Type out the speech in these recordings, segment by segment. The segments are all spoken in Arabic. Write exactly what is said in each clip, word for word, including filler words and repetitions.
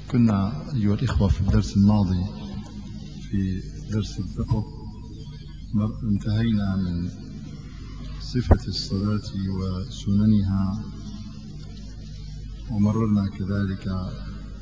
كنا أيها الإخوة في الدرس الماضي في درس الفقه انتهينا من صفة الصلاة وسننها، ومررنا كذلك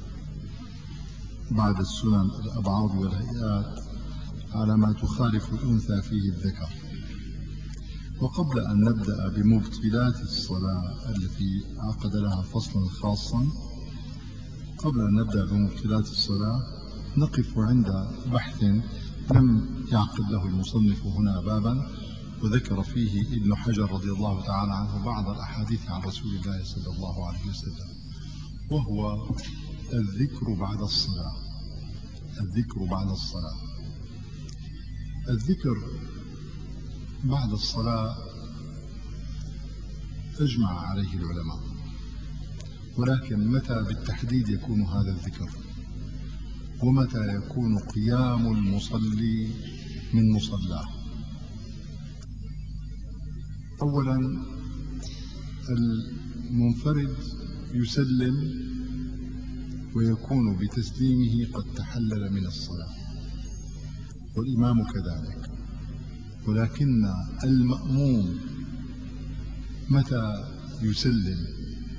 بعد السنن الأبعاد والهيئات على ما تخالف الأنثى فيه الذكر. وقبل أن نبدأ بمبطلات الصلاة التي عقد لها فصلا خاصا، قبل أن نبدأ بمبطلات الصلاة نقف عند بحث لم يعقد له المصنف هنا بابا، وذكر فيه ابن حجر رضي الله تعالى عنه بعض الأحاديث عن رسول الله صلى الله عليه وسلم، وهو الذكر بعد الصلاة. الذكر بعد الصلاة الذكر بعد الصلاة أجمع عليه العلماء، ولكن متى بالتحديد يكون هذا الذكر؟ ومتى يكون قيام المصلي من مصلاه؟ أولا، المنفرد يسلم ويكون بتسليمه قد تحلل من الصلاة، والإمام كذلك، ولكن المأموم متى يسلم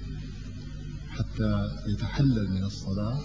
حتى يتحلل من الصلاة؟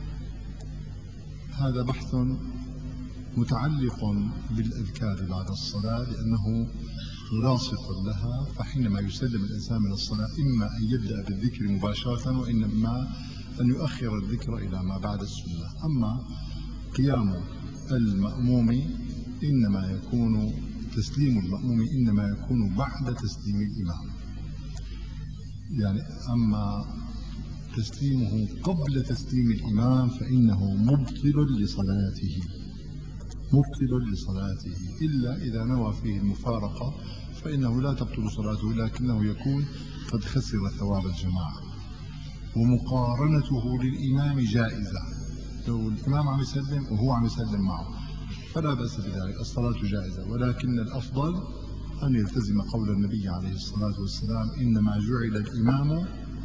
هذا بحث متعلق بالأذكار بعد الصلاة، لأنه ملاصق لها. فحينما يسلم الإنسان من الصلاة إما أن يبدأ بالذكر مباشرة، وإنما أن يؤخر الذكر إلى ما بعد السنة. أما قيام المأموم إنما يكون تسليم المأموم إنما يكون بعد تسليم الإمام، يعني أما تسليمه قبل تسليم الإمام فإنه مبطل لصلاته مبطل لصلاته إلا إذا نوى فيه المفارقة فإنه لا تبطل صلاته، لكنه يكون قد خسر ثواب الجماعة. ومقارنته للإمام جائزة، لو الإمام عم يسلم وهو عم يسلم معه فلا بأس بذلك، الصلاة جائزة. ولكن الأفضل أن يلتزم قول النبي عليه الصلاة والسلام: إنما جعل الإمام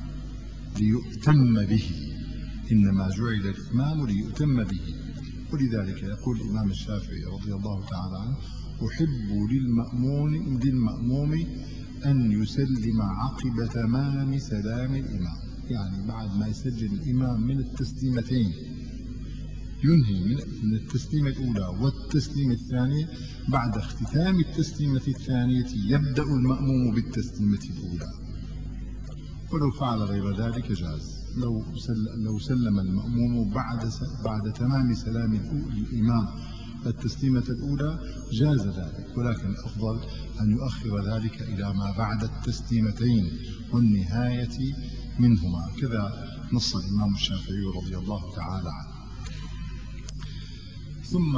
ليؤتم به إنما جعل الإمام ليؤتم به. ولذلك يقول الإمام الشافعي رضي الله تعالى عنه: أحب للمأمون للمأموم أن يسلم عقب تمام سلام الإمام، يعني بعد ما يسجل الإمام من التسليمتين ينهي من التسليمة الأولى والتسليمة الثانية، بعد اختتام التسليمة الثانية يبدأ المأموم بالتسليمة الأولى. ولو فعل غير ذلك جاز، لو لو سلم المأموم بعد بعد تمام سلام الإمام التسليمة الأولى جاز ذلك، ولكن الأفضل أن يؤخر ذلك إلى ما بعد التسليمتين والنهاية منهما. كذا نص الإمام الشافعي رضي الله تعالى عنه. ثم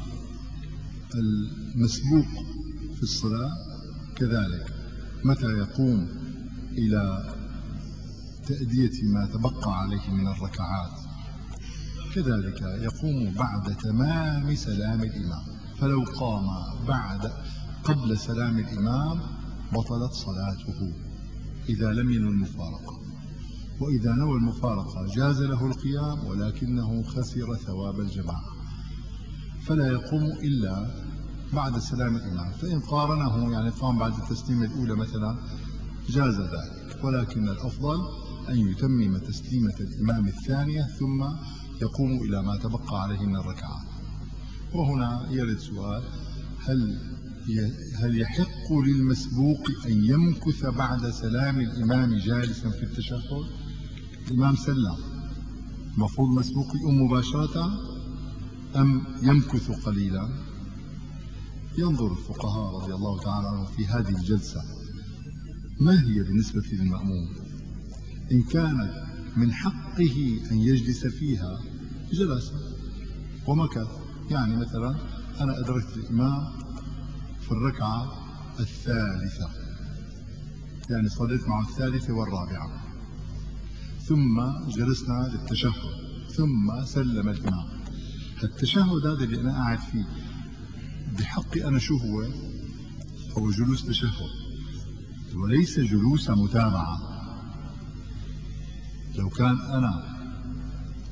المسبوق في الصلاة كذلك متى يقوم إلى تأدية ما تبقى عليه من الركعات، كذلك يقوم بعد تمام سلام الإمام. فلو قام بعد قبل سلام الإمام بطلت صلاته إذا لم ينوي المفارقة، وإذا نوى المفارقة جاز له القيام ولكنه خسر ثواب الجماعة، فلا يقوم إلا بعد سلام الإمام. فإن قارنه يعني قام بعد التسليمة الأولى مثلا جاز ذلك، ولكن الأفضل أن يتمم تسليمة الإمام الثانية ثم يقوم إلى ما تبقى عليه من الركعات. وهنا يرد سؤال: هل هل يحق للمسبوق أن يمكث بعد سلام الإمام جالسا في التشهد؟ الإمام سلم، المفروض مسبوق يقوم مباشرة أم يمكث قليلا؟ ينظر الفقهاء رضي الله تعالى عنهم في هذه الجلسة ما هي بالنسبة للمأموم. إن كانت من حقه أن يجلس فيها جلس ومكث، يعني مثلا أنا أدركت الإمام في الركعة الثالثة، يعني صليت معه الثالثة والرابعة، ثم جلسنا للتشهد ثم سلم الإمام. التشهد هذا اللي أنا قاعد فيه بحقي أنا شو هو؟ هو جلوس تشهد وليس جلوس متابعة. لو كان أنا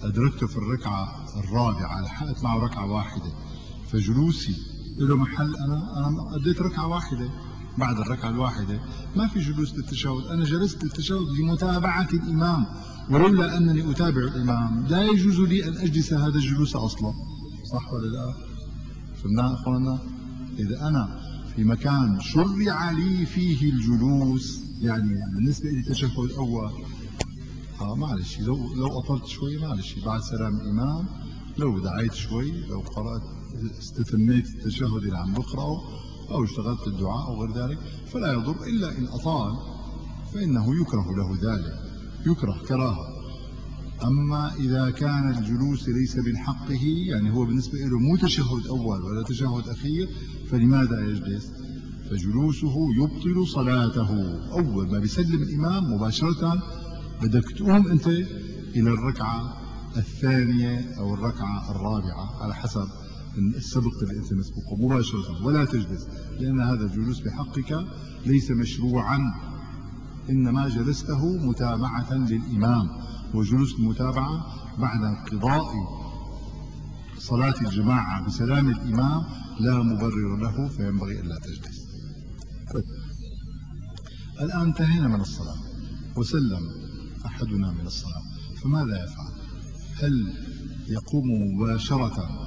أدركته في الركعة الرابعة، لحقت معه ركعة واحدة، فجلوسي له محل، أنا أنا أديت ركعة واحدة، بعد الركعة الواحدة ما في جلوس للتشهد، أنا جلست للتشهد لمتابعة الإمام، ولولا أنني أتابع الإمام لا يجوز لي أن أجلس هذا الجلوس أصلا. صح ولا لا؟ فهمنا أخوانا؟ إذا أنا في مكان شرع لي فيه الجلوس، يعني بالنسبة لي تشهد أول، اه معلش لو لو أطلت شوي معلش بعد سلام الإمام، لو دعيت شوي، لو قرأت استتميت التشهد اللي عم بقرأه أو اشتغلت الدعاء أو غير ذلك فلا يضر، إلا إن أطال فإنه يكره له ذلك، يكره كراهة. أما إذا كان الجلوس ليس من حقه، يعني هو بالنسبة له مو تشهد أول ولا تشهد أخير، فلماذا يجلس؟ فجلوسه يبطل صلاته. أول ما بيسلم الإمام مباشرة بدك تقوم أنت إلى الركعة الثانية أو الركعة الرابعة على حسب السبق اللي أنت مسبقه مباشرة، ولا تجلس، لأن هذا الجلوس بحقك ليس مشروعا، إنما جلسته متابعة للإمام، وجلوس المتابعة بعد انقضاء صلاة الجماعة بسلام الإمام لا مبرر له، فينبغي ألا تجلس. الآن انتهينا من الصلاة وسلم أحدنا من الصلاة، فماذا يفعل؟ هل يقوم مباشرة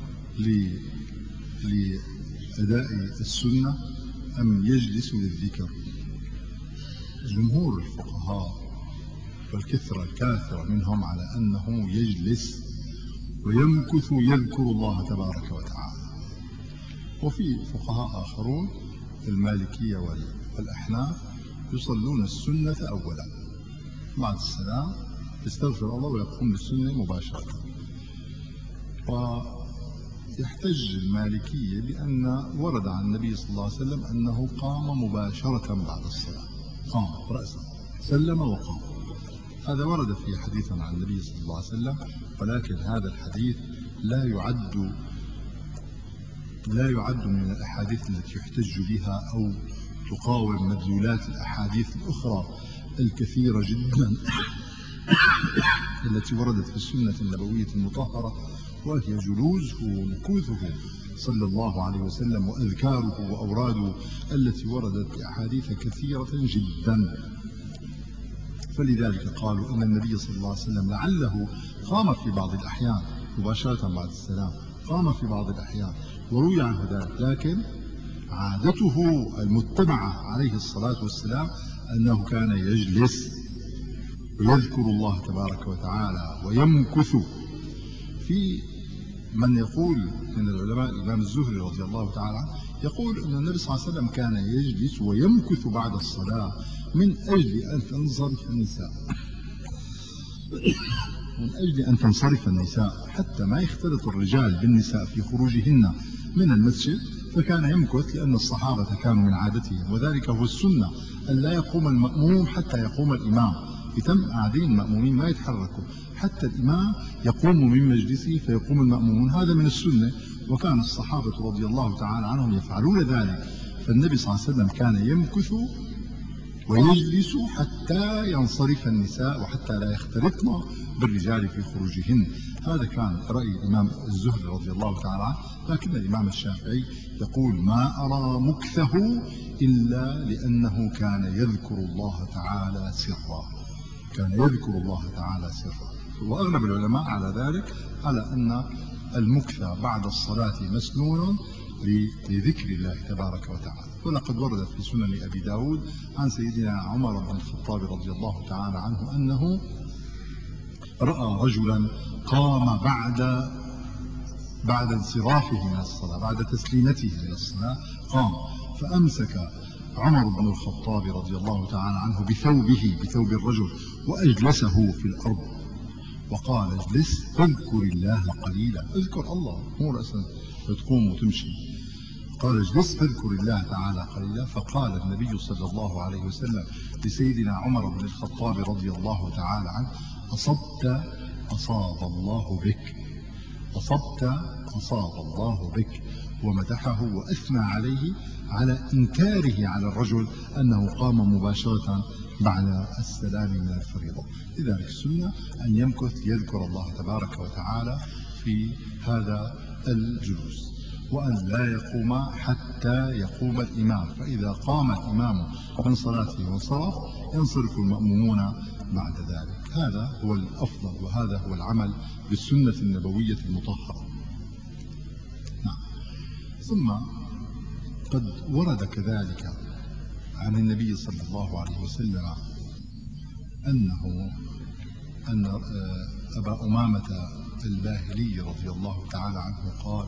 لأداء السنة أم يجلس للذكر؟ جمهور الفقهاء والكثرة الكاثرة منهم على أنه يجلس ويمكث يذكر الله تبارك وتعالى. وفي فقهاء آخرون المالكية والأحناف يصلون السنة أولا، بعد السلام يستغفر الله ويقوم بالسنة مباشرة. ويحتج المالكية بأن ورد عن النبي صلى الله عليه وسلم أنه قام مباشرة بعد الصلاة، قام رأسا سلم وقام، هذا ورد في حديث عن النبي صلى الله عليه وسلم، ولكن هذا الحديث لا يعد لا يعد من الأحاديث التي يحتج بها أو تقاوم مدلولات الأحاديث الأخرى الكثيرة جدا التي وردت في السنة النبوية المطهرة، وهي جلوسه ومكوثه صلى الله عليه وسلم وأذكاره وأوراده التي وردت بأحاديث كثيرة جدا. فلذلك قالوا إن النبي صلى الله عليه وسلم لعله قام في بعض الأحيان مباشرة بعد السلام، قام في بعض الأحيان وروي عنه ذلك، لكن عادته المتبعة عليه الصلاة والسلام أنه كان يجلس ويذكر الله تبارك وتعالى ويمكث. في من يقول من العلماء الإمام الزهري رضي الله تعالى عنه يقول أن النبي صلى الله عليه وسلم كان يجلس ويمكث بعد الصلاة من أجل أن تنصرف النساء من أجل أن تنصرف النساء حتى ما يختلط الرجال بالنساء في خروجهن من المسجد، فكان يمكث لأن الصحابة كانوا من عادتهم، وذلك هو السنة أن لا يقوم المأموم حتى يقوم الإمام، يتم قاعدين المأمومين ما يتحركوا حتى الإمام يقوم من مجلسه فيقوم المأمومون، هذا من السنة، وكان الصحابة رضي الله تعالى عنهم يفعلون ذلك. فالنبي صلى الله عليه وسلم كان يمكث ويجلس حتى ينصرف النساء وحتى لا يختلطن بالرجال في خروجهن، هذا كان رأي الإمام الزهري رضي الله تعالى عنه. لكن الإمام الشافعي يقول ما أرى مكثه إلا لأنه كان يذكر الله تعالى سرا، كان يذكر الله تعالى سرا. وأغلب العلماء على ذلك، على أن المكث بعد الصلاة مسنون لذكر الله تبارك وتعالى. ولقد وردت في سنن أبي داود عن سيدنا عمر بن الخطاب رضي الله تعالى عنه أنه رأى رجلا قام بعد بعد انصرافه من الصلاة، بعد تسليمته من الصلاة قام، فأمسك عمر بن الخطاب رضي الله تعالى عنه بثوبه بثوب الرجل وأجلسه في الأرض وقال اجلس فاذكر الله قليلا، اذكر الله مو رأسا تقوم وتمشي، قال اجلس فاذكر الله تعالى قليلا. فقال النبي صلى الله عليه وسلم لسيدنا عمر بن الخطاب رضي الله تعالى عنه أصبت أصاب الله بك، أصبت أصاب الله بك، ومدحه وأثنى عليه على إنكاره على الرجل أنه قام مباشرة بعد السلام من الفريضة. لذلك السنة أن يمكث يذكر الله تبارك وتعالى في هذا الجلوس، وأن لا يقوم حتى يقوم الإمام، فإذا قام الإمام من صلاته وانصرف ينصرف المأمومون بعد ذلك. هذا هو الأفضل، وهذا هو العمل بالسنة النبوية المطهرة. نعم. ثم قد ورد كذلك عن النبي صلى الله عليه وسلم أنه أن أبا أمامة الباهلي رضي الله تعالى عنه قال: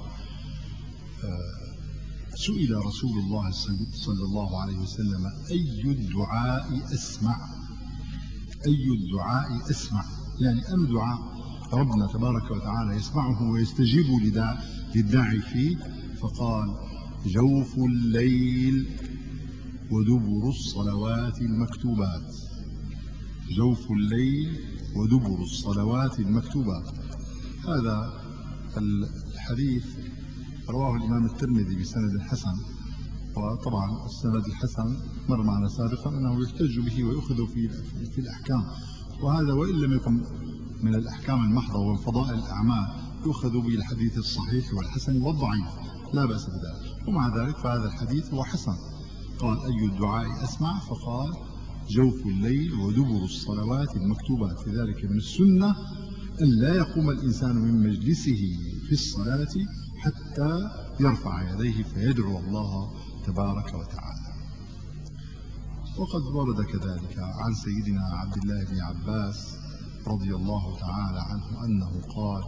سئل رسول الله صلى الله عليه وسلم أي الدعاء أسمع؟ أي الدعاء أسمع؟ يعني أي دعاء ربنا تبارك وتعالى يسمعه ويستجيب للداعي فيه؟ فقال: جوف الليل ودبر الصلوات المكتوبات. جوف الليل ودبر الصلوات المكتوبات. هذا الحديث رواه الإمام الترمذي بسند حسن، وطبعا السند الحسن مر معنا سابقا أنه يحتج به ويؤخذ في في الأحكام، وهذا وإن لم يكن من الأحكام المحضة والفضائل الأعمال يؤخذ به الحديث الصحيح والحسن والضعيف، لا بأس بذلك. ومع ذلك فهذا الحديث هو حسن. قال: أي الدعاء أسمع؟ فقال: جوف الليل ودبر الصلوات المكتوبات. لذلك من السنة أن لا يقوم الإنسان من مجلسه في الصلاة حتى يرفع يديه فيدعو الله تبارك وتعالى. وقد ورد كذلك عن سيدنا عبد الله بن عباس رضي الله تعالى عنه أنه قال: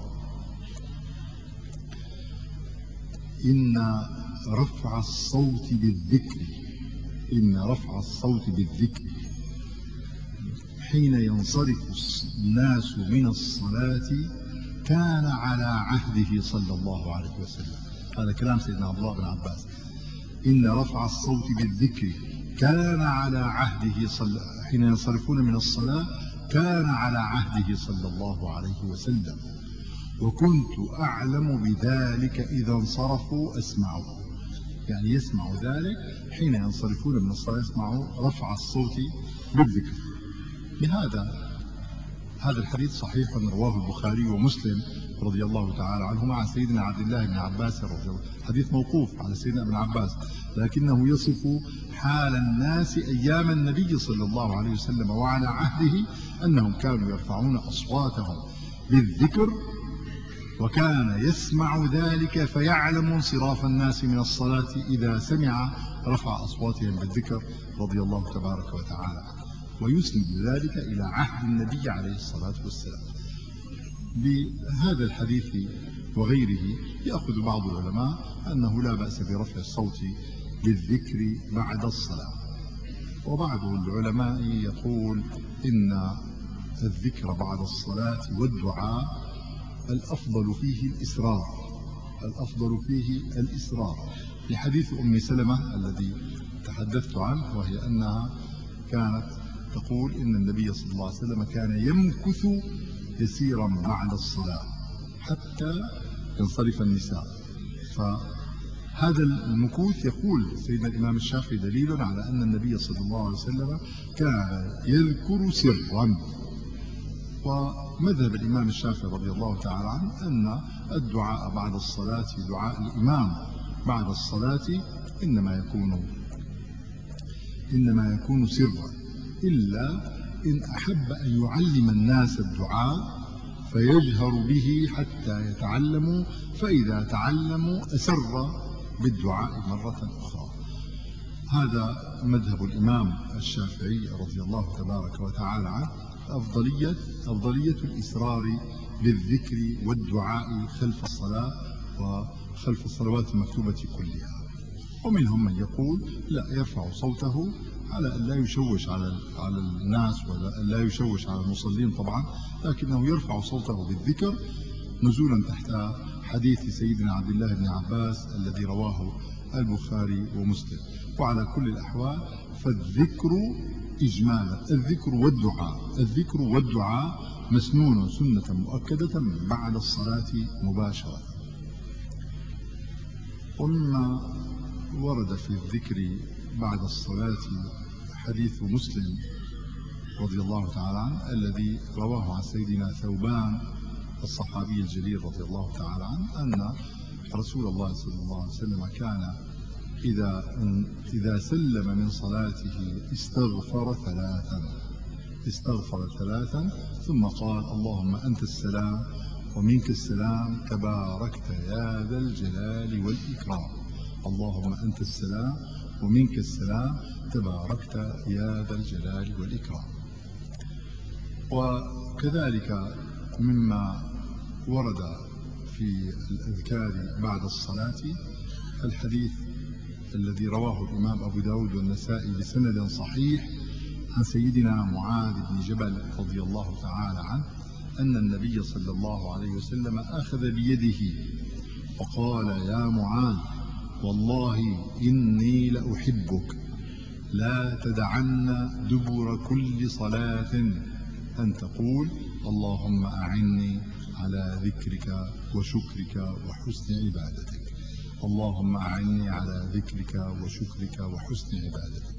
إن رفع الصوت بالذكر إن رفع الصوت بالذكر حين ينصرف الناس من الصلاة كان على عهده صلى الله عليه وسلم. هذا كلام سيدنا عبد الله بن عباس. إن رفع الصوت بالذكر كان على عهده صلى حين ينصرفون من الصلاة كان على عهده صلى الله عليه وسلم، وكنت أعلم بذلك إذا انصرفوا أسمعه. يعني يسمع ذلك حين ينصرفون من الصلاة، يسمعوا رفع الصوت بالذكر. بهذا هذا الحديث صحيح رواه البخاري ومسلم رضي الله تعالى عنهما عن سيدنا عبد الله بن عباس رضي الله عنه. حديث موقوف على سيدنا ابن عباس، لكنه يصف حال الناس أيام النبي صلى الله عليه وسلم وعلى عهده أنهم كانوا يرفعون أصواتهم بالذكر، وكان يسمع ذلك فيعلم انصراف الناس من الصلاة إذا سمع رفع أصواتهم بالذكر رضي الله تبارك وتعالى عنه، ويسند ذلك إلى عهد النبي عليه الصلاة والسلام. بهذا الحديث وغيره يأخذ بعض العلماء أنه لا بأس برفع الصوت بالذكر بعد الصلاة، وبعض العلماء يقول إن الذكر بعد الصلاة والدعاء الأفضل فيه الإسرار الأفضل فيه الإسرار لحديث أم سلمة الذي تحدثت عنه، وهي أنها كانت تقول إن النبي صلى الله عليه وسلم كان يمكث يسيرا بعد الصلاة حتى ينصرف النساء. فهذا المكوث يقول سيدنا الإمام الشافعي دليل على أن النبي صلى الله عليه وسلم كان يذكر سرا. ومذهب الإمام الشافعي رضي الله تعالى عنه أن الدعاء بعد الصلاة، دعاء الإمام بعد الصلاة، إنما يكون إنما يكون سرا، إلا إن أحب أن يعلم الناس الدعاء فيجهر به حتى يتعلموا، فإذا تعلموا أسر بالدعاء مرة أخرى. هذا مذهب الإمام الشافعي رضي الله تبارك وتعالى عنه، أفضلية أفضلية الإسرار بالذكر والدعاء خلف الصلاة وخلف الصلوات المكتوبة كلها. ومنهم من يقول لا، يرفع صوته على أن لا يشوش على على الناس ولا لا يشوش على المصلين طبعا، لكنه يرفع صوته بالذكر نزولا تحت حديث سيدنا عبد الله بن عباس الذي رواه البخاري ومسلم. وعلى كل الأحوال فالذكر إجمالا، الذكر والدعاء الذكر والدعاء مسنون سنة مؤكدة بعد الصلاة مباشرة. ومما ورد في الذكر بعد الصلاة حديث مسلم رضي الله تعالى عنه الذي رواه عن سيدنا ثوبان الصحابي الجليل رضي الله تعالى عنه أن رسول الله صلى الله عليه وسلم كان إذا إذا سلم من صلاته استغفر ثلاثا استغفر ثلاثا ثم قال اللهم أنت السلام ومنك السلام تباركت يا ذا الجلال والإكرام. اللهم أنت السلام ومنك السلام تباركت يا ذا الجلال والإكرام. وكذلك مما ورد في الأذكار بعد الصلاة الحديث الذي رواه الإمام أبو داود والنسائي بسند صحيح عن سيدنا معاذ بن جبل رضي الله تعالى عنه أن النبي صلى الله عليه وسلم أخذ بيده وقال يا معاذ والله إني لأحبك لا تدعن دبر كل صلاة أن تقول اللهم أعني على ذكرك وشكرك وحسن عبادتك. اللهم أعني على ذكرك وشكرك وحسن عبادتك.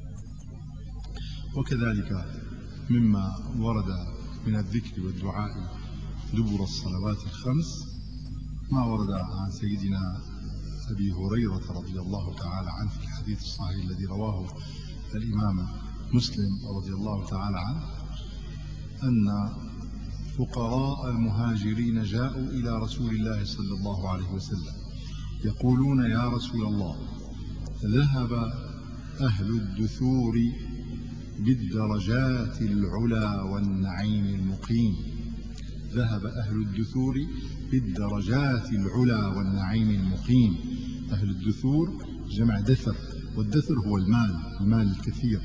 وكذلك مما ورد من الذكر والدعاء دبر الصلوات الخمس ما ورد عن سيدنا أبي هريرة رضي الله تعالى عنه في الحديث الصحيح الذي رواه الإمام مسلم رضي الله تعالى عنه أن فقراء المهاجرين جاءوا إلى رسول الله صلى الله عليه وسلم يقولون يا رسول الله ذهب أهل الدثور بالدرجات العلا والنعيم المقيم. ذهب أهل الدثور بالدرجات العلا والنعيم المقيم. أهل الدثور جمع دثر، والدثر هو المال المال الكثير.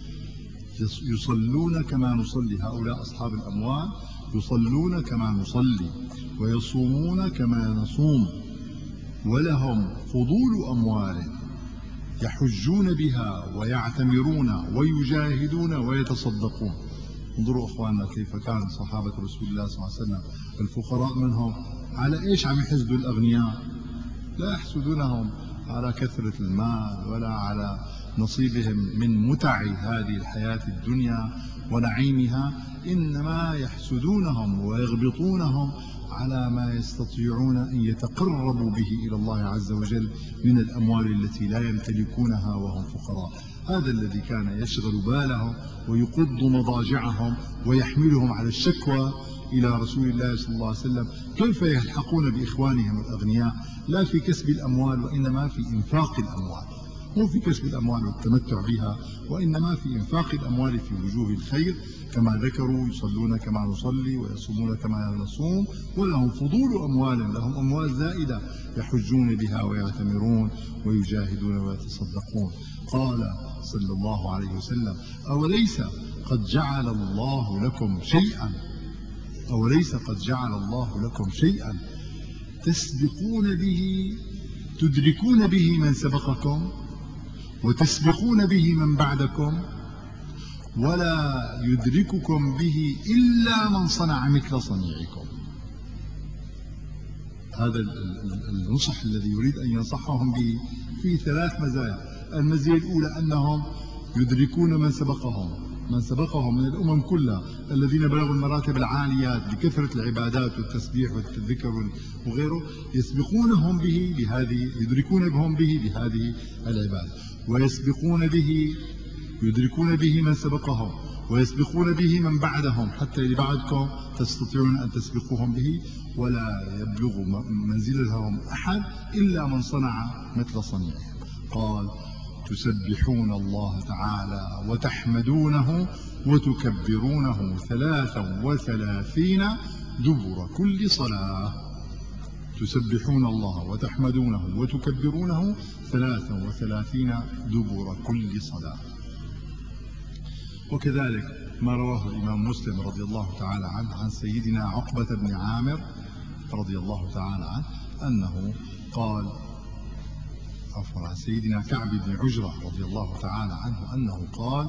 يصلون كما نصلي، هؤلاء أصحاب الأموال يصلون كما نصلي ويصومون كما نصوم ولهم فضول أموال يحجون بها ويعتمرون ويجاهدون ويتصدقون. انظروا أخواننا كيف كان صحابة رسول الله صلى الله عليه وسلم الفقراء منهم على إيش عم يحسدوا الأغنياء؟ لا يحسدونهم على كثرة المال ولا على نصيبهم من متع هذه الحياة الدنيا ونعيمها، إنما يحسدونهم ويغبطونهم على ما يستطيعون أن يتقربوا به إلى الله عز وجل من الأموال التي لا يمتلكونها وهم فقراء. هذا الذي كان يشغل بالهم ويقض مضاجعهم ويحملهم على الشكوى إلى رسول الله صلى الله عليه وسلم كيف يلحقون بإخوانهم الأغنياء لا في كسب الأموال وإنما في إنفاق الأموال، مو في كسب الأموال والتمتع بها وإنما في إنفاق الأموال في وجوه الخير كما ذكروا. يصلون كما نصلي ويصومون كما نصوم ولهم فضول أموال، لهم أموال زائدة يحجون بها ويعتمرون ويجاهدون ويتصدقون. قال صلى الله عليه وسلم أوليس قد جعل الله لكم شيئا أوليس قد جعل الله لكم شيئا تسبقون به تدركون به من سبقكم وتسبقون به من بعدكم ولا يدرككم به إلا من صنع مثل صنيعكم. هذا النصح الذي يريد أن ينصحهم به فيه ثلاث مزايا. المزايا الأولى أنهم يدركون من سبقهم من سبقهم من الأمم كلها الذين بلغوا المراتب العاليات بكثرة العبادات والتسبيح والذكر وغيره، يسبقونهم به بهذه يدركون بهم به بهذه العبادة، ويسبقون به يدركون به من سبقهم ويسبقون به من بعدهم حتى اللي بعدكم تستطيعون أن تسبقوهم به، ولا يبلغ منزلهم أحد إلا من صنع مثل صنيعهم. قال تسبحون الله تعالى وتحمدونه وتكبرونه ثلاثا وثلاثين دبر كل صلاة. تسبحون الله وتحمدونه وتكبرونه ثلاثا وثلاثين دبر كل صلاة. وكذلك ما رواه الإمام مسلم رضي الله تعالى عنه عن سيدنا عقبة بن عامر رضي الله تعالى عنه أنه قال عفوا عن سيدنا كعب بن عجرة رضي الله تعالى عنه أنه قال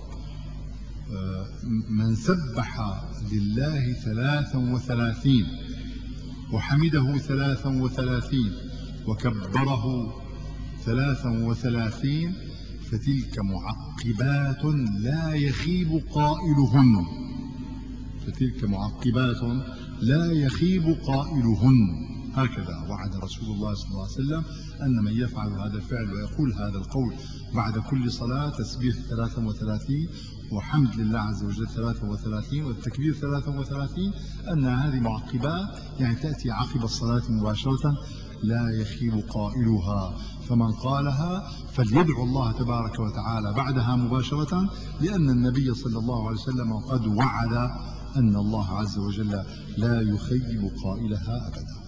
من سبح لله ثلاثا وثلاثين وحمده ثلاثا وثلاثين وكبره ثلاثا وثلاثين فتلك معقبات لا يخيب قائلهن فتلك معقبات لا يخيب قائلهن. هكذا وعد رسول الله صلى الله عليه وسلم أن من يفعل هذا الفعل ويقول هذا القول بعد كل صلاة، تسبيح ثلاثة وثلاثين وحمد لله عز وجل ثلاثة وثلاثين والتكبير ثلاثة وثلاثين، أن هذه معقبات يعني تأتي عقب الصلاة مباشرة لا يخيب قائلها، فمن قالها فليدعو الله تبارك وتعالى بعدها مباشرة، لأن النبي صلى الله عليه وسلم قد وعد أن الله عز وجل لا يخيب قائلها أبدا.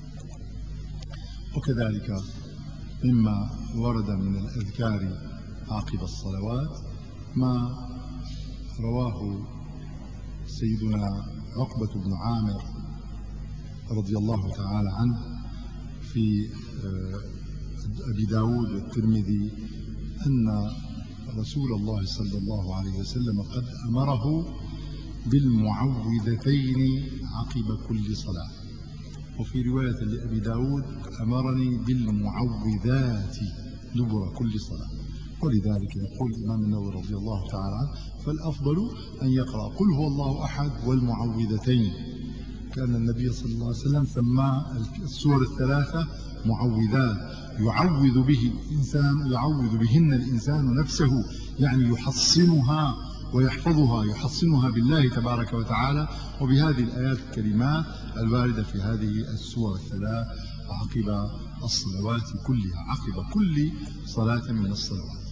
وكذلك مما ورد من الأذكار عقب الصلوات ما رواه سيدنا عقبة بن عامر رضي الله تعالى عنه في أبي داود والترمذي أن رسول الله صلى الله عليه وسلم قد أمره بالمعوذتين عقب كل صلاة، وفي رواية لأبي داود أمرني بالمعوذات دبر كل صلاة. ولذلك يقول الإمام النووي رضي الله تعالى عنه فالأفضل أن يقرأ قل هو الله أحد والمعوذتين، كان النبي صلى الله عليه وسلم سمى السور الثلاثة معوذات يعوذ به الإنسان يعوذ بهن الإنسان نفسه، يعني يحصنها ويحفظها يحصنها بالله تبارك وتعالى وبهذه الآيات الكريمات الواردة في هذه السور الثلاث عقب الصلوات كلها، عقب كل صلاة من الصلوات.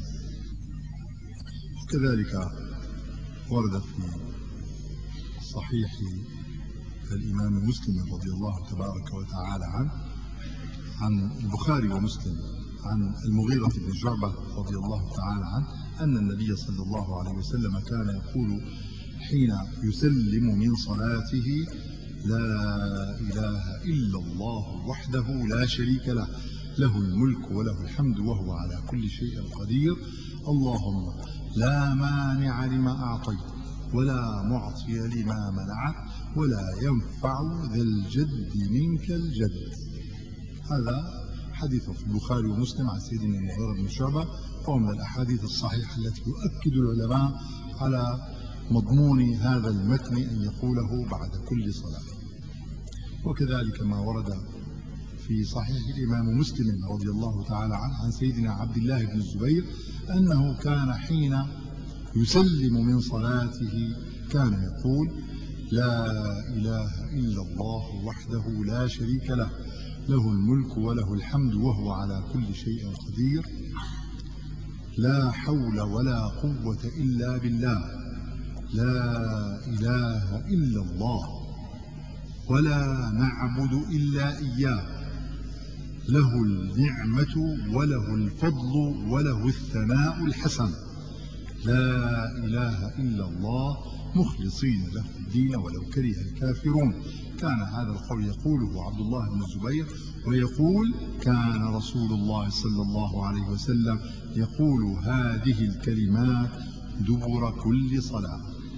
وكذلك ورد في صحيح الإمام مسلم رضي الله تبارك وتعالى عنه عن البخاري ومسلم عن المغيرة بن شعبة رضي الله تعالى عنه أن النبي صلى الله عليه وسلم كان يقول حين يسلم من صلاته لا إله إلا الله وحده لا شريك له له الملك وله الحمد وهو على كل شيء قدير اللهم لا مانع لما أعطيت ولا معطي لما منعت ولا ينفع ذا الجد منك الجد. هذا حديث في البخاري ومسلم عن سيدنا المغيرة بن شعبة، وهو من الأحاديث الصحيحة التي يؤكد العلماء على مضمون هذا المتن أن يقوله بعد كل صلاة. وكذلك ما ورد في صحيح الإمام مسلم رضي الله تعالى عنه عن سيدنا عبد الله بن الزبير أنه كان حين يسلم من صلاته كان يقول لا إله إلا الله وحده لا شريك له له الملك وله الحمد وهو على كل شيء قدير لا حول ولا قوة إلا بالله لا إله إلا الله ولا نعبد إلا إياه له النعمة وله الفضل وله الثناء الحسن لا إله إلا الله مخلصين له الدين ولو كره الكافرون. كان هذا القول يقوله عبد الله بن الزبير ويقول كان رسول الله صلى الله عليه وسلم يقول هذه الكلمات دبر كل صلاة.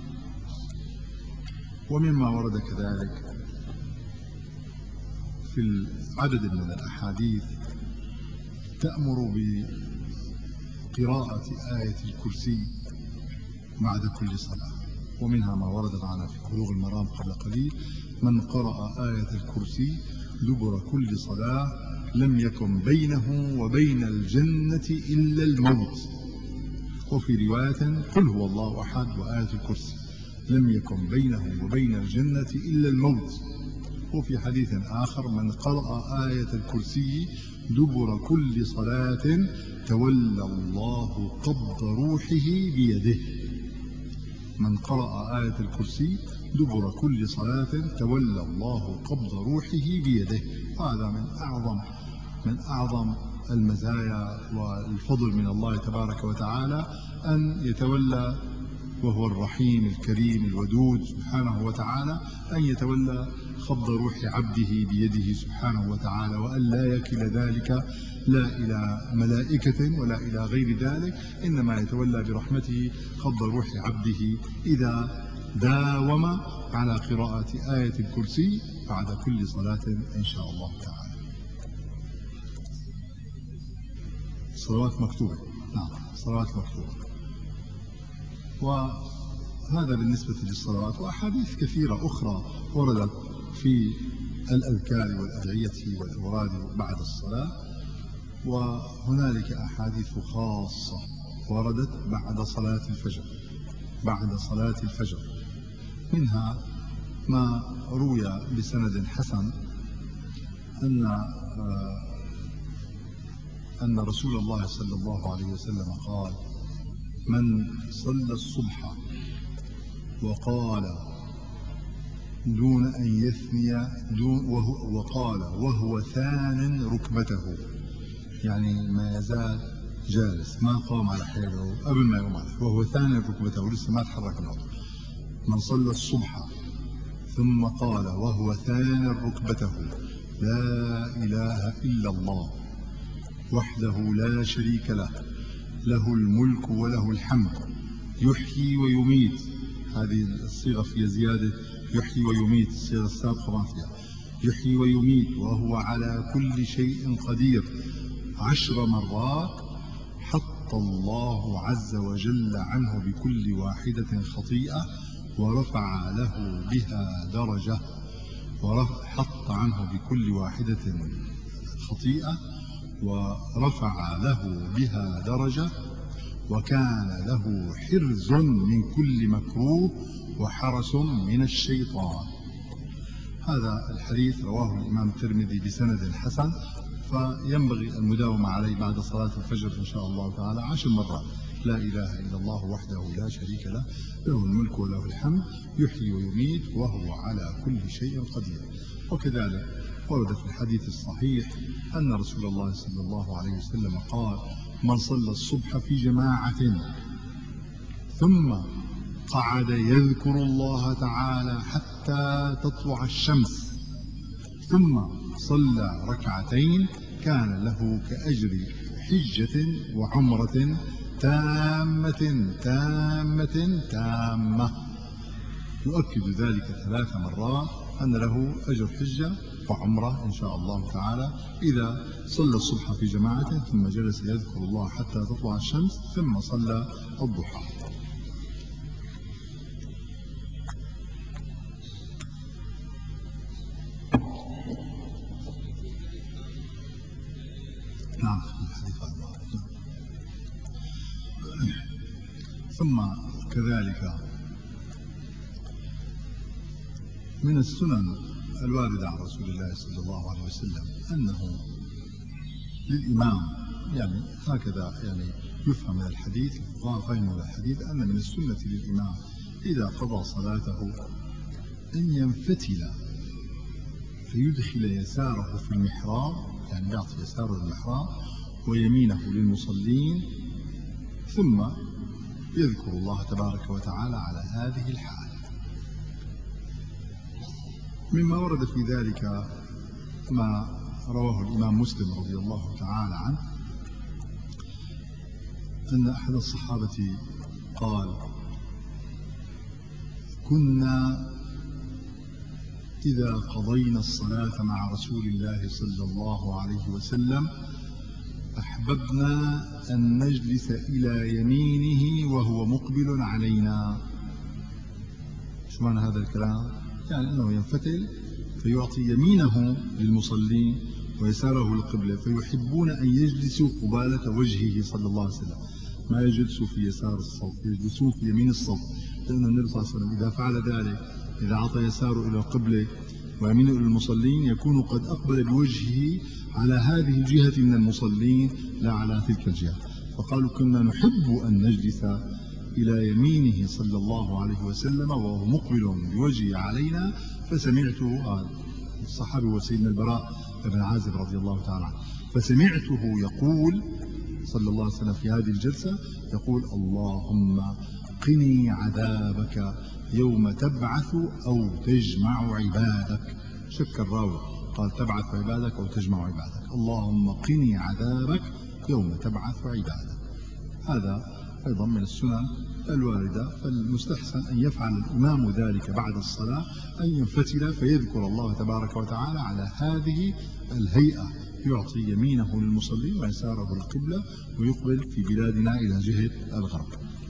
ومما ورد كذلك في عدد من الأحاديث تأمر بقراءة آية الكرسي بعد كل صلاة، ومنها ما ورد معنا في بلوغ المرام قبل قليل من قرأ آية الكرسي دبر كل صلاة لم يكن بينه وبين الجنة إلا الموت. وفي رواية قل هو الله أحد وآية الكرسي لم يكن بينه وبين الجنة إلا الموت. وفي حديث آخر من قرأ آية الكرسي دبر كل صلاة تولى الله قبض روحه بيده. من قرأ آية الكرسي دبر كل صلاة تولى الله قبض روحه بيده. هذا من أعظم من أعظم المزايا والفضل من الله تبارك وتعالى أن يتولى وهو الرحيم الكريم الودود سبحانه وتعالى أن يتولى قبض روح عبده بيده سبحانه وتعالى، وأن لا يكل ذلك لا إلى ملائكة ولا إلى غير ذلك، إنما يتولى برحمته قبض روح عبده إذا داوم على قراءة آية الكرسي بعد كل صلاة إن شاء الله تعالى. صلوات مكتوبة. نعم. الصلوات المفروضة. وهذا بالنسبة للصلوات، وأحاديث كثيرة أخرى وردت في الأذكار والأدعية والأوراد بعد الصلاة. وهنالك أحاديث خاصة وردت بعد صلاة الفجر بعد صلاة الفجر منها ما روي بسند حسن أن أن رسول الله صلى الله عليه وسلم قال: من صلى الصبح وقال دون أن يثني دون وهو وقال وهو ثان ركبته، يعني ما يزال جالس ما قام على حيله قبل ما يقوم عليه، وهو ثان ركبته لسه ما تحرك الأرض. من صلى الصبح ثم قال وهو ثان ركبته: لا إله إلا الله وحده لا شريك له، له الملك وله الحمد، يحيي ويميت. هذه الصيغة فيها زيادة، يحيي ويميت، الصيغة السابقة ما فيها. يحيي ويميت وهو على كل شيء قدير عشر مرات، حط الله عز وجل عنه بكل واحدة خطيئة ورفع له بها درجة، وحط عنه بكل واحدة خطيئة ورفع له بها درجة، وكان له حرز من كل مكروه وحرس من الشيطان. هذا الحديث رواه الإمام الترمذي بسند حسن، فينبغي المداومة عليه بعد صلاة الفجر إن شاء الله تعالى عشر مرات: لا إله إلا الله وحده لا شريك له، له الملك وله الحمد، يحيي ويميت وهو على كل شيء قدير. وكذلك ورد في الحديث الصحيح أن رسول الله صلى الله عليه وسلم قال: من صلى الصبح في جماعة ثم قعد يذكر الله تعالى حتى تطلع الشمس ثم صلى ركعتين كان له كأجر حجة وعمرة تامة تامة تامة. يؤكد ذلك ثلاث مرات أن له أجر حجة وعمرة إن شاء الله تعالى إذا صلى الصبح في جماعة ثم جلس يذكر الله حتى تطلع الشمس ثم صلى الضحى. نعم. ثم كذلك من السنن الواردة عن رسول الله صلى الله عليه وسلم أنه للإمام، يعني هكذا يعني يفهم من الحديث وفهم من الحديث أن من السنة للإمام إذا قضى صلاته أن ينفتل فيدخل يساره في المحراب، يعني يعطي يساره المحراب ويمينه للمصلين، ثم يذكر الله تبارك وتعالى على هذه الحال. مما ورد في ذلك ما رواه الإمام مسلم رضي الله تعالى عنه أن أحد الصحابة قال: كنا إذا قضينا الصلاة مع رسول الله صلى الله عليه وسلم أحببنا أن نجلس إلى يمينه وهو مقبل علينا. شو معنى هذا الكلام؟ يعني أنه ينفتل فيعطي يمينه للمصلين ويساره للقبلة، فيحبون أن يجلسوا قبالة وجهه صلى الله عليه وسلم، ما يجلسوا في يسار الصف، يجلسون في يمين الصف، لأن النبي صلى الله عليه وسلم إذا فعل ذلك، إذا أعطى يساره إلى القبلة ويمينه للمصلين، يكون قد أقبل بوجهه على هذه الجهة من المصلين لا على تلك الجهة. فقالوا: كنا نحب أن نجلس إلى يمينه صلى الله عليه وسلم وهو مقبل بوجهه علينا. فسمعته، الصحابي وسيدنا البراء بن عازب رضي الله تعالى عنه، فسمعته يقول صلى الله عليه وسلم في هذه الجلسة يقول: اللهم قني عذابك يوم تبعث أو تجمع عبادك. شك الراوي، قال تبعث عبادك أو تجمع عبادك. اللهم قني عذابك يوم تبعث عبادك. هذا أيضا من السنن الواردة، فالمستحسن أن يفعل الإمام ذلك بعد الصلاة، أن ينفتل فيذكر الله تبارك وتعالى على هذه الهيئة، يعطي يمينه للمصلي ويساره للقبلة ويقبل في بلادنا إلى جهة الغرب.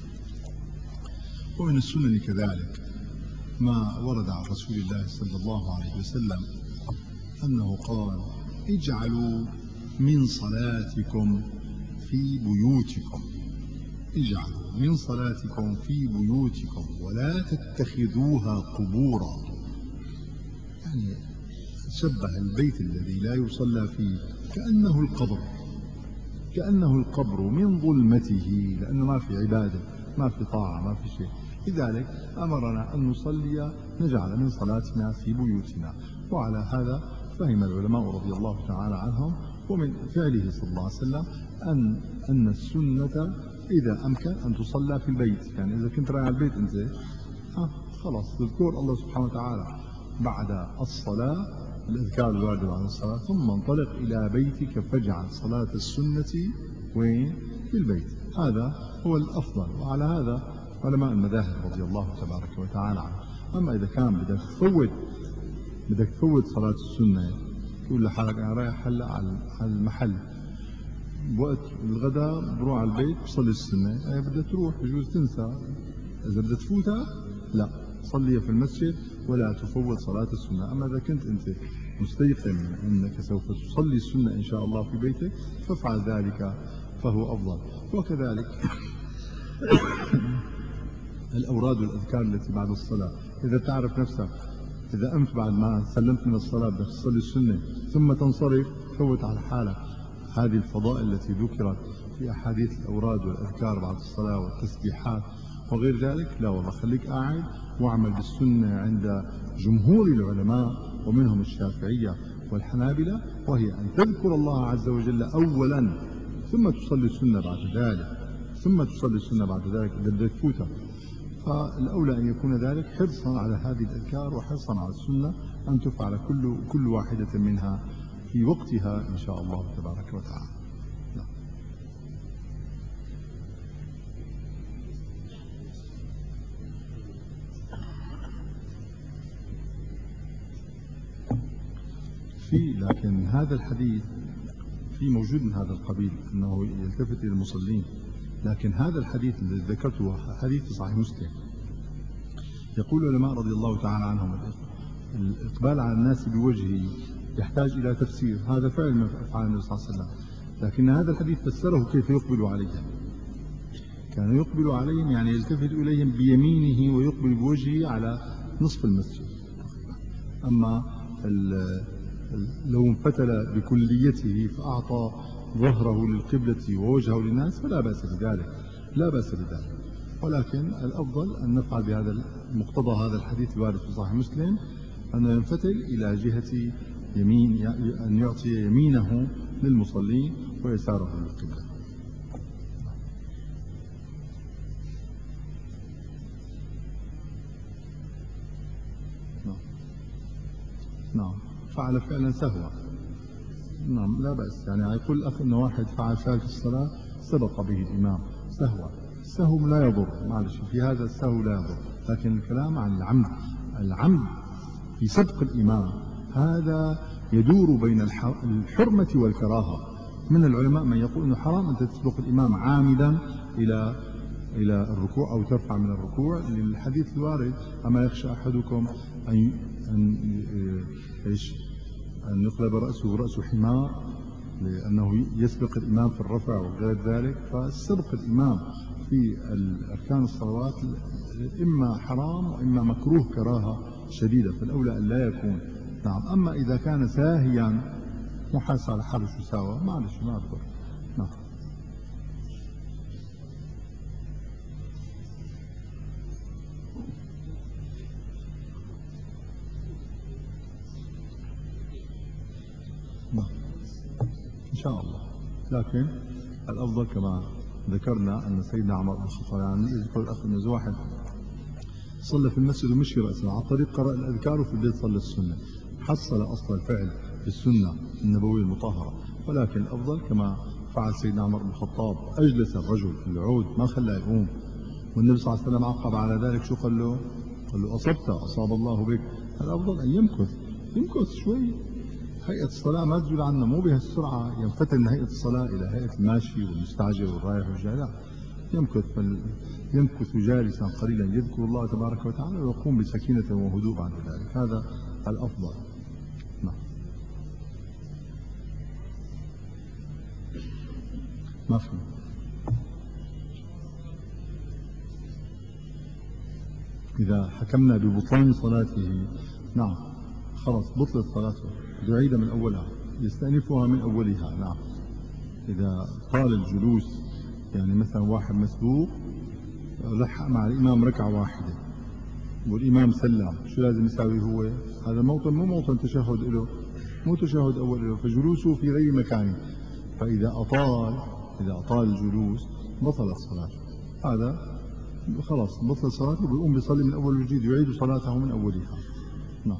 ومن السنن كذلك ما ورد عن رسول الله صلى الله عليه وسلم أنه قال: اجعلوا من صلاتكم في بيوتكم اجعلوا من صلاتكم في بيوتكم ولا تتخذوها قبورا. يعني شبه البيت الذي لا يصلى فيه كأنه القبر، كأنه القبر من ظلمته، لأنه ما في عبادة، ما في طاعة، ما في شيء. لذلك أمرنا أن نصلي نجعل من صلاتنا في بيوتنا. وعلى هذا فهم العلماء رضي الله تعالى عنهم ومن فعله صلى الله عليه وسلم أن أن السنة إذا أمكن أن تصلى في البيت. يعني إذا كنت رايح البيت أنت ها خلاص تذكر الله سبحانه وتعالى بعد الصلاة، الأذكار الواردة بعد الصلاة، ثم انطلق إلى بيتك فاجعل صلاة السنة وين؟ في البيت. هذا هو الأفضل، وعلى هذا علماء المذاهب رضي الله تبارك وتعالى عنه. أما إذا كان بدك تفوت بدك تفوت صلاة السنة، تقول لحالك أنا رايح هلا على المحل بوقت الغداء بروح على البيت بصلي السنة، أي بدك تروح بجوز تنسى. إذا بدك تفوتها لا، صلي في المسجد ولا تفوت صلاة السنة. أما إذا كنت أنت مستيقن أنك سوف تصلي السنة إن شاء الله في بيتك فافعل ذلك فهو أفضل. وكذلك الأوراد والأذكار التي بعد الصلاة، إذا تعرف نفسك إذا قمت بعد ما سلمت من الصلاة بدك تصلي السنة ثم تنصرف فوت على حالك هذه الفضائل التي ذكرت في أحاديث الأوراد والأذكار بعد الصلاة والتسبيحات وغير ذلك. لا والله، خليك قاعد واعمل بالسنة عند جمهور العلماء ومنهم الشافعية والحنابلة، وهي أن تذكر الله عز وجل أولا ثم تصلي السنة بعد ذلك ثم تصلي السنة بعد ذلك إذا بدك تفوتها. فالأولى أن يكون ذلك حرصا على هذه الأذكار وحرصا على السنة أن تفعل كل كل واحدة منها في وقتها إن شاء الله تبارك وتعالى. نعم. في لكن هذا الحديث في موجود من هذا القبيل أنه يلتفت إلى المصلين، لكن هذا الحديث الذي ذكرته حديث صحيح مسلم. يقول العلماء رضي الله تعالى عنهم الإقبال على الناس بوجهه يحتاج إلى تفسير، هذا فعل من أفعال النبي صلى الله عليه وسلم، لكن هذا الحديث فسره كيف يقبل عليهم. كان يقبل عليهم يعني يلتفت إليهم بيمينه ويقبل بوجهه على نصف المسجد. أما لو انفتل بكليته فأعطى ظهره للقبلة ووجهه للناس فلا بأس بذلك، لا بأس بذلك. ولكن الأفضل أن نفعل بهذا مقتضى هذا الحديث الوارد في صحيح مسلم، أن ينفتل إلى جهة يمين، أن يعطي يمينه للمصلين ويساره للقبلة. نعم نعم فعل فعلا سهوا. نعم لا بأس، يعني يقول الأخ أن واحد فعل شيء في الصلاة سبق به الإمام سهوا، السهو لا يضر، معلش في هذا السهو لا يضر، لكن الكلام عن العمد، العمد في سبق الإمام هذا يدور بين الحرمة والكراهة. من العلماء من يقول أنه حرام أن تسبق الإمام عامدا إلى إلى الركوع أو ترفع من الركوع للحديث الوارد: أما يخشى أحدكم أن أن إيش أن يقلب رأسه رأس حمار، لأنه يسبق الإمام في الرفع وغير ذلك. فسبق الإمام في أركان الصلوات إما حرام وإما مكروه كراهة شديدة، فالأولى أن لا يكون. نعم. أما إذا كان ساهيا محاس على حاله شو ساوى معلش ما أكبر. نعم نعم إن شاء الله. لكن الأفضل كما ذكرنا أن سيدنا عمر بن الخطاب، يعني يذكر الأخ أن واحد صلى في المسجد ومشي رأسه على الطريق قرأ الأذكار وفي البيت صلى السنة، حصل أصل الفعل في السنة النبوية المطهرة. ولكن الأفضل كما فعل سيدنا عمر بن الخطاب، أجلس الرجل في العود ما خلاه يقوم، والنبي صلى الله عليه وسلم عقب على ذلك شو قال له؟ قال له أصبت، أصاب الله بك. الأفضل أن يمكث يمكث شوي هيئة الصلاة ما تزول عنا، مو بهالسرعة ينفتن هيئة الصلاة إلى هيئة الماشي والمستعجل والرايح والجاي، لا، يمكث يمكث جالسا قليلا يذكر الله تبارك وتعالى ويقوم بسكينة وهدوء بعد ذلك، هذا الأفضل. نعم. ما في. إذا حكمنا ببطلان صلاته، نعم، خلاص بطلت صلاته، يعيد من أولها، يستأنفها من أولها. نعم. إذا طال الجلوس، يعني مثلا واحد مسبوق لحق مع الإمام ركعة واحدة والإمام سلم، شو لازم يساوي هو؟ هذا موطن مو موطن تشهد له، مو تشهد أول له، فجلوسه في غير مكانه، فإذا أطال إذا أطال الجلوس بطلت صلاته، هذا خلاص بطل صلاته، بيقوم بيصلي من أول وجديد، يعيد صلاته من أولها. نعم.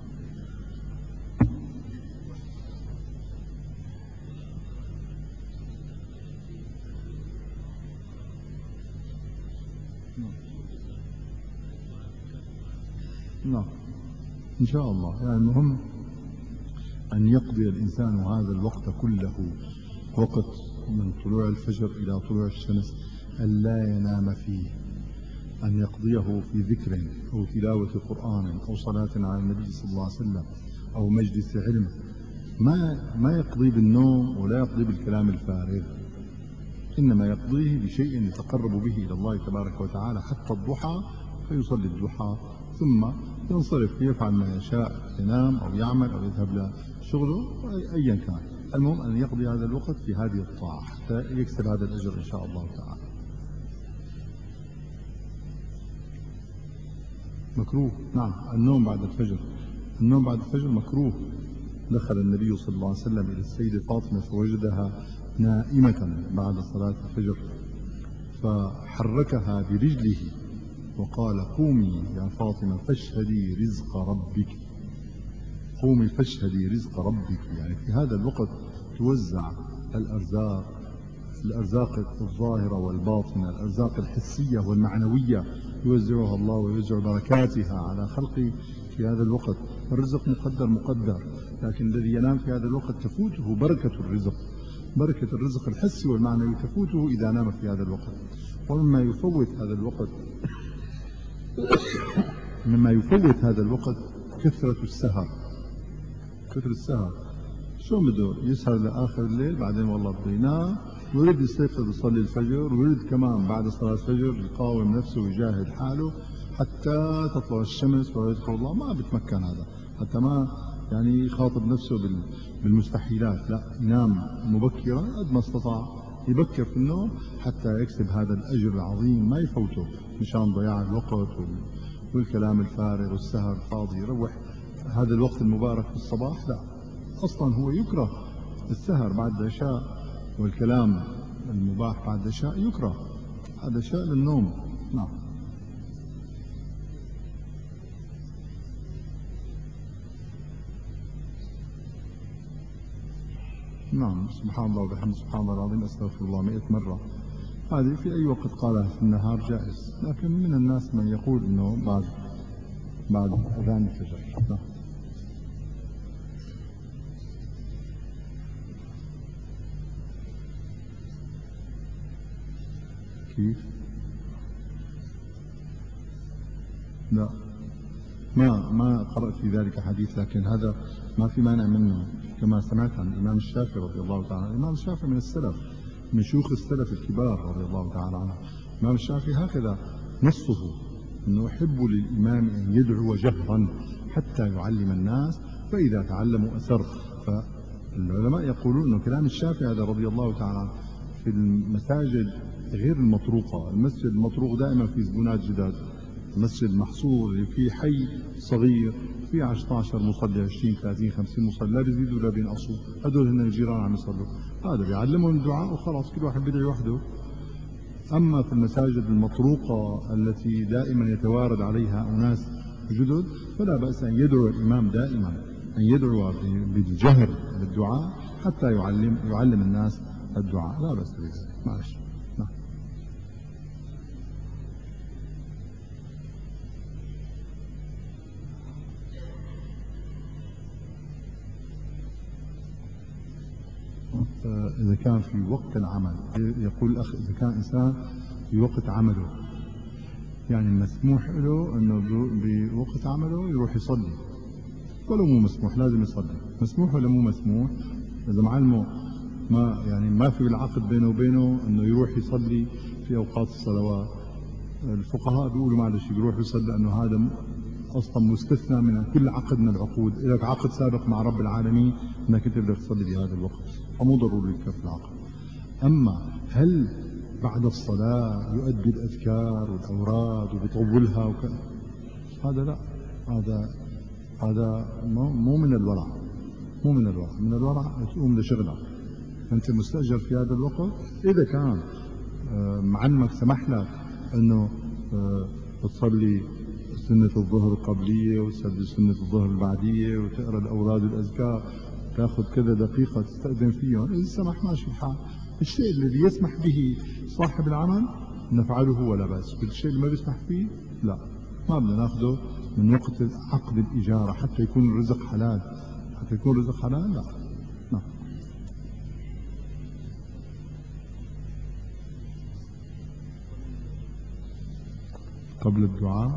نعم إن شاء الله. يعني المهم أن يقضي الإنسان هذا الوقت كله، وقت من طلوع الفجر إلى طلوع الشمس، أن لا ينام فيه، أن يقضيه في ذكر أو تلاوة قرآن أو صلاة على النبي صلى الله عليه وسلم أو مجلس علم، ما ما يقضي بالنوم ولا يقضي بالكلام الفارغ، إنما يقضيه بشيء يتقرب به إلى الله تبارك وتعالى حتى الضحى، فيصلي الضحى ثم ينصرف يفعل ما يشاء، ينام أو يعمل أو يذهب لشغله أيا كان، المهم أن يقضي هذا الوقت في هذه الطاعة حتى يكسب هذا الأجر إن شاء الله تعالى. مكروه. نعم. النوم بعد الفجر، النوم بعد الفجر مكروه. دخل النبي صلى الله عليه وسلم إلى السيدة فاطمة فوجدها نائمة بعد صلاة الفجر، فحركها برجله وقال: قومي يا فاطمة فاشهدي رزق ربك، قومي فاشهدي رزق ربك. يعني في هذا الوقت توزع الأرزاق، الأرزاق الظاهرة والباطنة، الأرزاق الحسية والمعنوية، يوزعها الله ويوزع بركاتها على خلقه في هذا الوقت. الرزق مقدر مقدر، لكن الذي ينام في هذا الوقت تفوته بركة الرزق، بركة الرزق الحسي والمعنوي تفوته إذا نام في هذا الوقت. ومما يفوت هذا الوقت مما يفوت هذا الوقت كثرة السهر، كثرة السهر. شو بده يسهر لآخر الليل، بعدين والله بده ينام ويريد يستيقظ يصلي الفجر، ويريد كمان بعد صلاة الفجر يقاوم نفسه ويجاهد حاله حتى تطلع الشمس ويذكر الله. ما بتمكن هذا، حتى ما يعني يخاطب نفسه بالمستحيلات، لا، ينام مبكرا قد ما استطاع، يبكر في النوم حتى يكسب هذا الأجر العظيم ما يفوته مشان ضياع الوقت والكلام الفارغ والسهر الفاضي. يروح هذا الوقت المبارك في الصباح، لا، أصلا هو يكره السهر بعد العشاء والكلام المباح بعد العشاء، يكره، هذا شأن النوم. نعم. نعم. سبحان الله وبحمده سبحان الله العظيم أستغفر الله مئة مرة، هذه في أي وقت قالها في النهار جائز، لكن من الناس من يقول أنه بعد بعد أذان الفجر. نعم. كيف؟ لا، ما ما قرأت في ذلك حديث، لكن هذا ما في مانع منه، كما سمعت عن الإمام الشافعي رضي الله تعالى. الإمام الشافعي من السلف، من شيوخ السلف الكبار رضي الله تعالى عنه. الإمام الشافعي هكذا نصه، أنه يحب للإمام أن يدعو جهرا حتى يعلم الناس، فإذا تعلموا أسر. فالعلماء يقولون أنه كلام الشافعي هذا رضي الله تعالى عنه في المساجد غير المطروقة. المسجد المطروق دائما في زبونات جداد، المسجد المحصور اللي فيه حي صغير فيه عشرة عشر مصلي، عشرين ثلاثين خمسين مصلي، لا بيزيدوا ولا بينقصوا، هذول هن الجيران عم يصلوا، هذا بيعلمهم الدعاء وخلاص، كل واحد بيدعي وحده. أما في المساجد المطروقة التي دائما يتوارد عليها أناس جدد، فلا بأس أن يدعو الإمام دائما، أن يدعو بالجهر بالدعاء حتى يعلم يعلم الناس الدعاء، لا بأس بذلك. معلش. نعم. إذا كان في وقت العمل، يقول الأخ إذا كان إنسان في وقت عمله، يعني مسموح له أنه بوقت عمله يروح يصلي، ولو مو مسموح لازم يصلي. مسموح ولا مو مسموح؟ إذا معلمه ما يعني ما في العقد بينه وبينه أنه يروح يصلي في أوقات الصلوات، الفقهاء بيقولوا معلش يروح يصلي، لأنه هذا أصلا مستثنى من كل عقد من العقود. إذا عقد سابق مع رب العالمين أنك أنت بدك تصلي بهذا الوقت، فمو ضروري يكفي العقد. أما هل بعد الصلاة يؤدي الأذكار والأوراد وبيطولها وك... هذا لا، هذا هذا مو من الورع، مو من الورع. من الورع تقوم لشغلك، أنت مستأجر في هذا الوقت. إذا كان معلمك سمح لك أنه تصلي سنة الظهر القبلية وتصلي سنة الظهر البعدية وتقرأ الأوراد والأذكار، تاخذ كذا دقيقة تستأذن فيهم، إذا سمح ماشي الحال. الشيء الذي يسمح به صاحب العمل نفعله ولا بأس، بالشيء اللي ما بيسمح فيه لا، ما بدنا ناخذه من وقت عقد الإجارة حتى يكون الرزق حلال، حتى يكون الرزق حلال لا. نعم. قبل الدعاء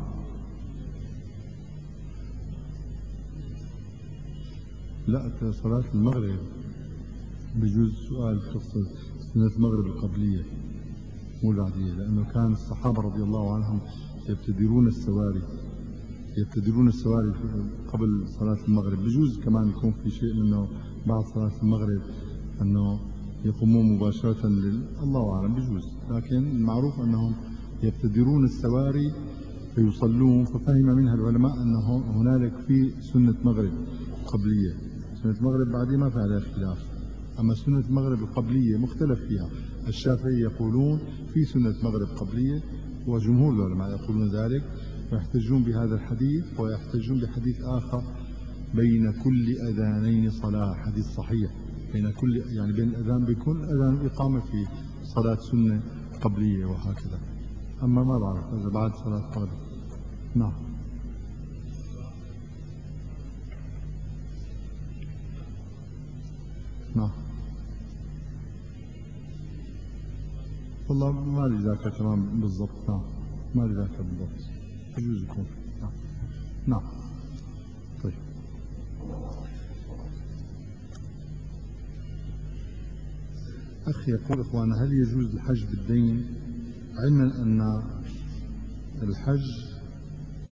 لا، صلاة المغرب بجوز سؤال تقصد سنة المغرب القبلية مو البعدية، لأنه كان الصحابة رضي الله عنهم يبتدرون السواري يبتدرون السواري قبل صلاة المغرب. بجوز كمان يكون في شيء منه بعد صلاة المغرب أنه يقومون مباشرة لل... الله أعلم بجوز، لكن المعروف أنهم يبتدرون السواري فيصلون. ففهم منها العلماء أنه هنالك في سنة مغرب قبلية، سنة المغرب بعدية ما في عليها اختلاف. أما سنة المغرب القبلية مختلف فيها. الشافعي يقولون في سنة مغرب قبلية، وجمهور العلماء يقولون ذلك، ويحتجون بهذا الحديث ويحتجون بحديث آخر بين كل أذانين صلاة، حديث صحيح، بين كل يعني بين الأذان بيكون أذان الإقامة في صلاة سنة قبلية وهكذا. أما ما بعرف إذا بعد صلاة المغرب. نعم. نعم والله ما لي ذاك تمام بالضبط. نعم ما لي ذاك بالضبط، يجوز يكون. نعم. نعم. طيب. أخي يقول إخوانا هل يجوز الحج بالدين، علما أن الحج